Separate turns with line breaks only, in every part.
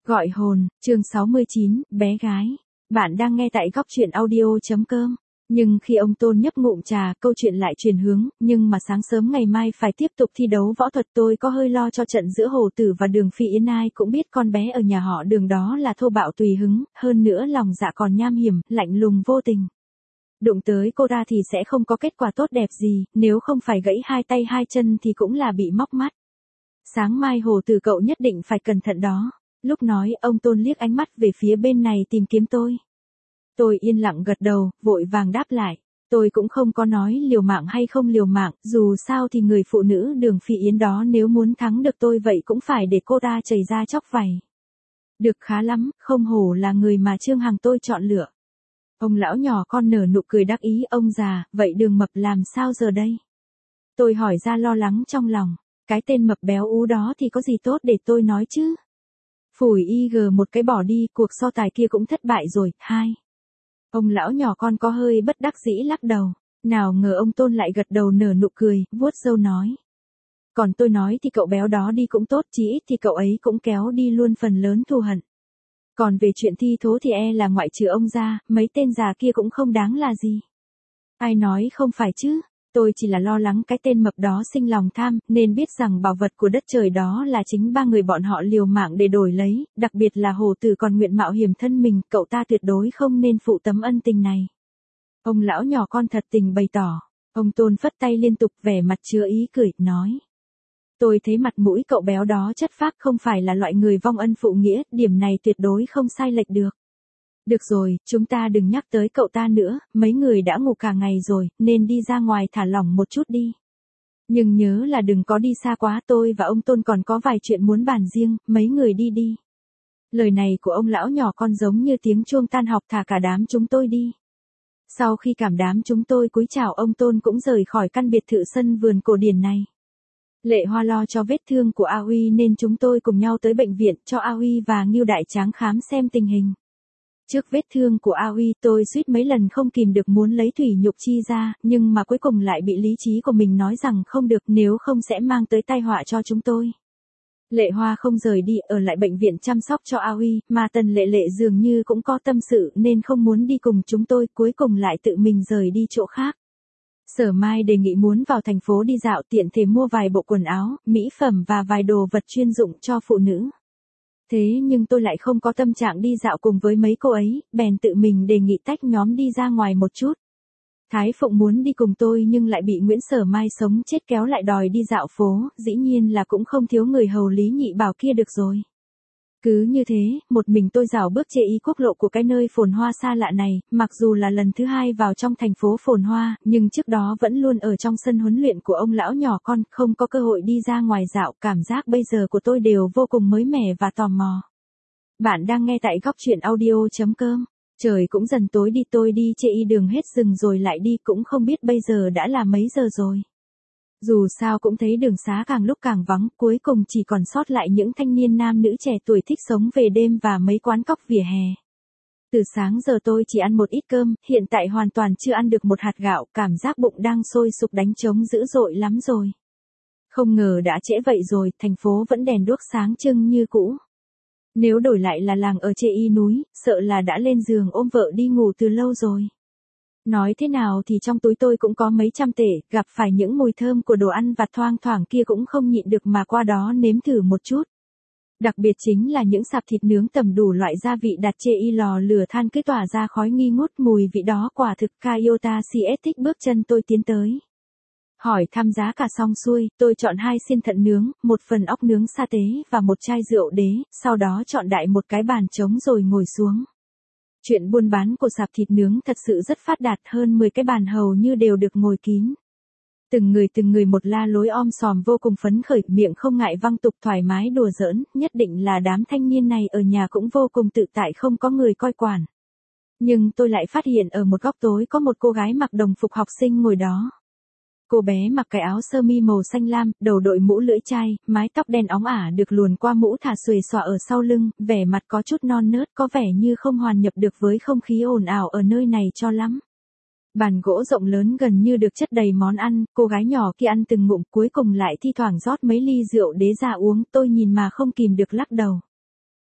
Gọi hồn, chương 69, bé gái. Bạn đang nghe tại góc truyện audio.com. Nhưng khi ông Tôn nhấp ngụm trà, câu chuyện lại chuyển hướng, nhưng mà sáng sớm ngày mai phải tiếp tục thi đấu võ thuật, tôi có hơi lo cho trận giữa Hồ Tử và Đường Phi Yến. Ai cũng biết con bé ở nhà họ Đường đó là thô bạo tùy hứng, hơn nữa lòng dạ còn nham hiểm, lạnh lùng vô tình. Đụng tới cô ta thì sẽ không có kết quả tốt đẹp gì, nếu không phải gãy hai tay hai chân thì cũng là bị móc mắt. Sáng mai Hồ Tử cậu nhất định phải cẩn thận đó. Lúc nói, ông Tôn liếc ánh mắt về phía bên này tìm kiếm tôi. Tôi yên lặng gật đầu, vội vàng đáp lại. Tôi cũng không có nói liều mạng hay không liều mạng, dù sao thì người phụ nữ Đường Phi Yến đó nếu muốn thắng được tôi vậy cũng phải để cô ta chảy ra chóc vảy. Được khá lắm, không hổ là người mà Trương Hằng tôi chọn lựa. Ông lão nhỏ con nở nụ cười đắc ý. Ông già, vậy Đường Mập làm sao giờ đây? Tôi hỏi ra lo lắng trong lòng. Cái tên mập béo ú đó thì có gì tốt để tôi nói chứ? Phủi một cái bỏ đi, cuộc so tài kia cũng thất bại rồi. Ông lão nhỏ con có hơi bất đắc dĩ lắc đầu. Nào ngờ ông Tôn lại gật đầu nở nụ cười, vuốt râu nói. Còn tôi nói thì cậu béo đó đi cũng tốt, chỉ ít thì cậu ấy cũng kéo đi luôn phần lớn thù hận. Còn về chuyện thi thố thì là ngoại trừ ông ra, mấy tên già kia cũng không đáng là gì. Ai nói không phải chứ? Tôi chỉ là lo lắng cái tên mập đó sinh lòng tham, nên biết rằng bảo vật của đất trời đó là chính ba người bọn họ liều mạng để đổi lấy, đặc biệt là Hồ Tử còn nguyện mạo hiểm thân mình, cậu ta tuyệt đối không nên phụ tấm ân tình này. Ông lão nhỏ con thật tình bày tỏ. Ông Tôn phất tay liên tục, vẻ mặt chứa ý cười, nói. Tôi thấy mặt mũi cậu béo đó chất phác, không phải là loại người vong ân phụ nghĩa, điểm này tuyệt đối không sai lệch được. Được rồi, chúng ta đừng nhắc tới cậu ta nữa, mấy người đã ngủ cả ngày rồi, nên đi ra ngoài thả lỏng một chút đi. Nhưng nhớ là đừng có đi xa quá, tôi và ông Tôn còn có vài chuyện muốn bàn riêng, mấy người đi đi. Lời này của ông lão nhỏ con giống như tiếng chuông tan học, thả cả đám chúng tôi đi. Sau khi cảm đám chúng tôi cúi chào, ông Tôn cũng rời khỏi căn biệt thự sân vườn cổ điển này. Lệ Hoa lo cho vết thương của A Huy nên chúng tôi cùng nhau tới bệnh viện cho A Huy và Ngưu Đại Tráng khám xem tình hình. Trước vết thương của A Huy tôi suýt mấy lần không kìm được muốn lấy thủy nhục chi ra, nhưng mà cuối cùng lại bị lý trí của mình nói rằng không được, nếu không sẽ mang tới tai họa cho chúng tôi. Lệ Hoa không rời đi, ở lại bệnh viện chăm sóc cho A Huy, mà Tần Lệ Lệ dường như cũng có tâm sự nên không muốn đi cùng chúng tôi, cuối cùng lại tự mình rời đi chỗ khác. Sở Mai đề nghị muốn vào thành phố đi dạo, tiện thể mua vài bộ quần áo, mỹ phẩm và vài đồ vật chuyên dụng cho phụ nữ. Thế nhưng tôi lại không có tâm trạng đi dạo cùng với mấy cô ấy, bèn tự mình đề nghị tách nhóm đi ra ngoài một chút. Thái Phụng muốn đi cùng tôi nhưng lại bị Nguyễn Sở Mai sống chết kéo lại đòi đi dạo phố, dĩ nhiên là cũng không thiếu người hầu Lý Nhị Bảo kia được rồi. Cứ như thế, một mình tôi rảo bước chê ý quốc lộ của cái nơi phồn hoa xa lạ này, mặc dù là lần thứ hai vào trong thành phố phồn hoa, nhưng trước đó vẫn luôn ở trong sân huấn luyện của ông lão nhỏ con, không có cơ hội đi ra ngoài dạo, cảm giác bây giờ của tôi đều vô cùng mới mẻ và tò mò. Bạn đang nghe tại góc truyện audio.com. Trời cũng dần tối đi, tôi đi chê y đường hết rừng rồi lại đi, cũng không biết bây giờ đã là mấy giờ rồi. Dù sao cũng thấy đường xá càng lúc càng vắng, cuối cùng chỉ còn sót lại những thanh niên nam nữ trẻ tuổi thích sống về đêm và mấy quán cóc vỉa hè. Từ sáng giờ tôi chỉ ăn một ít cơm, hiện tại hoàn toàn chưa ăn được một hạt gạo, cảm giác bụng đang sôi sục đánh trống dữ dội lắm rồi. Không ngờ đã trễ vậy rồi, thành phố vẫn đèn đuốc sáng trưng như cũ. Nếu đổi lại là làng ở Chê Y núi, sợ là đã lên giường ôm vợ đi ngủ từ lâu rồi. Nói thế nào thì trong túi tôi cũng có mấy trăm tể, gặp phải những mùi thơm của đồ ăn vặt thoang thoảng kia cũng không nhịn được mà qua đó nếm thử một chút. Đặc biệt chính là những sạp thịt nướng tầm đủ loại gia vị đặt Chê Y lò lửa than cứ tỏa ra khói nghi ngút, mùi vị đó quả thực Kayota CS thích bước chân tôi tiến tới. Hỏi thăm giá cả xong xuôi, tôi chọn 2 xiên thận nướng, 1 phần ốc nướng sa tế và 1 chai rượu đế, sau đó chọn đại một cái bàn trống rồi ngồi xuống. Chuyện buôn bán của sạp thịt nướng thật sự rất phát đạt, hơn 10 cái bàn hầu như đều được ngồi kín. Từng người một la lối om sòm vô cùng phấn khởi, miệng không ngại văng tục thoải mái đùa giỡn, nhất định là đám thanh niên này ở nhà cũng vô cùng tự tại không có người coi quản. Nhưng tôi lại phát hiện ở một góc tối có một cô gái mặc đồng phục học sinh ngồi đó. Cô bé mặc cái áo sơ mi màu xanh lam, đầu đội mũ lưỡi chai, mái tóc đen óng ả được luồn qua mũ thả xuề xõa ở sau lưng, vẻ mặt có chút non nớt, có vẻ như không hòa nhập được với không khí ồn ào ở nơi này cho lắm. Bàn gỗ rộng lớn gần như được chất đầy món ăn, cô gái nhỏ kia ăn từng ngụm, cuối cùng lại thi thoảng rót mấy ly rượu đế ra uống, tôi nhìn mà không kìm được lắc đầu.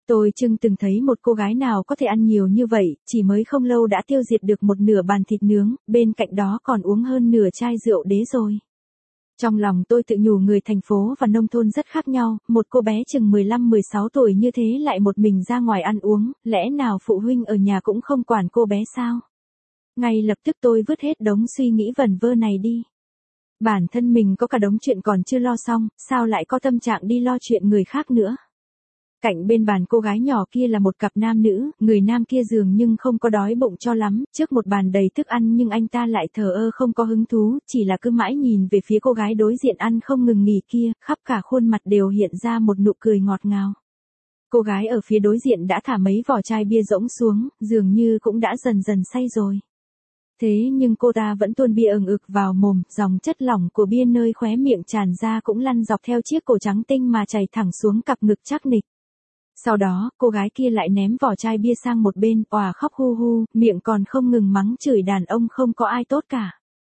Tôi chưng từng thấy một cô gái nào có thể ăn nhiều như vậy, chỉ mới không lâu đã tiêu diệt được một nửa bàn thịt nướng, bên cạnh đó còn uống hơn nửa chai rượu đế rồi. Trong lòng tôi tự nhủ người thành phố và nông thôn rất khác nhau, một cô bé chừng 15-16 tuổi như thế lại một mình ra ngoài ăn uống, lẽ nào phụ huynh ở nhà cũng không quản cô bé sao? Ngay lập tức tôi vứt hết đống suy nghĩ vẩn vơ này đi. Bản thân mình có cả đống chuyện còn chưa lo xong, sao lại có tâm trạng đi lo chuyện người khác nữa? Cạnh bên bàn cô gái nhỏ kia là một cặp nam nữ, người nam kia dường nhưng không có đói bụng cho lắm, trước một bàn đầy thức ăn nhưng anh ta lại thờ ơ không có hứng thú, chỉ là cứ mãi nhìn về phía cô gái đối diện ăn không ngừng nghỉ kia, khắp cả khuôn mặt đều hiện ra một nụ cười ngọt ngào. Cô gái ở phía đối diện đã thả mấy vỏ chai bia rỗng xuống, dường như cũng đã dần dần say rồi. Thế nhưng cô ta vẫn tuôn bia ừng ực vào mồm, dòng chất lỏng của bia nơi khóe miệng tràn ra cũng lăn dọc theo chiếc cổ trắng tinh mà chảy thẳng xuống cặp ngực chắc nịch. Sau đó, cô gái kia lại ném vỏ chai bia sang một bên, òa khóc hu hu, miệng còn không ngừng mắng chửi đàn ông không có ai tốt cả.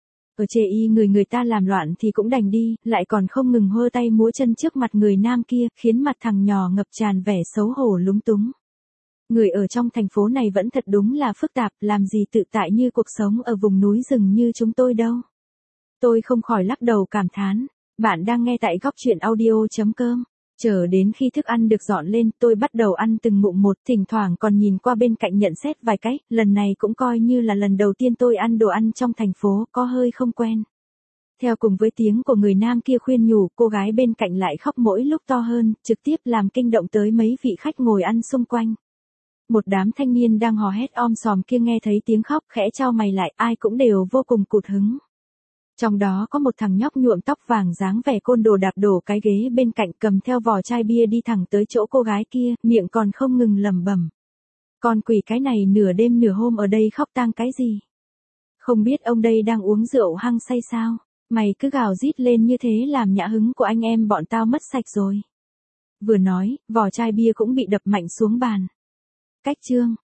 Ở chê y người ta làm loạn thì cũng đành đi, lại còn không ngừng hơ tay múa chân trước mặt người nam kia, khiến mặt thằng nhỏ ngập tràn vẻ xấu hổ lúng túng. Người ở trong thành phố này vẫn thật đúng là phức tạp, làm gì tự tại như cuộc sống ở vùng núi rừng như chúng tôi đâu. Tôi không khỏi lắc đầu cảm thán. Bạn đang nghe tại góc truyện audio.com. Chờ đến khi thức ăn được dọn lên, tôi bắt đầu ăn từng ngụm một, thỉnh thoảng còn nhìn qua bên cạnh nhận xét vài cái, lần này cũng coi như là lần đầu tiên tôi ăn đồ ăn trong thành phố, có hơi không quen. Theo cùng với tiếng của người nam kia khuyên nhủ, cô gái bên cạnh lại khóc mỗi lúc to hơn, trực tiếp làm kinh động tới mấy vị khách ngồi ăn xung quanh. Một đám thanh niên đang hò hét om sòm kia nghe thấy tiếng khóc khẽ chau mày lại, ai cũng đều vô cùng cụt hứng. Trong đó có một thằng nhóc nhuộm tóc vàng dáng vẻ côn đồ đạp đổ cái ghế bên cạnh cầm theo vỏ chai bia đi thẳng tới chỗ cô gái kia, miệng còn không ngừng lẩm bẩm. Con quỷ cái này nửa đêm nửa hôm ở đây khóc tang cái gì? Không biết ông đây đang uống rượu hăng say sao? Mày cứ gào rít lên như thế làm nhã hứng của anh em bọn tao mất sạch rồi. Vừa nói, vỏ chai bia cũng bị đập mạnh xuống bàn. Cách chương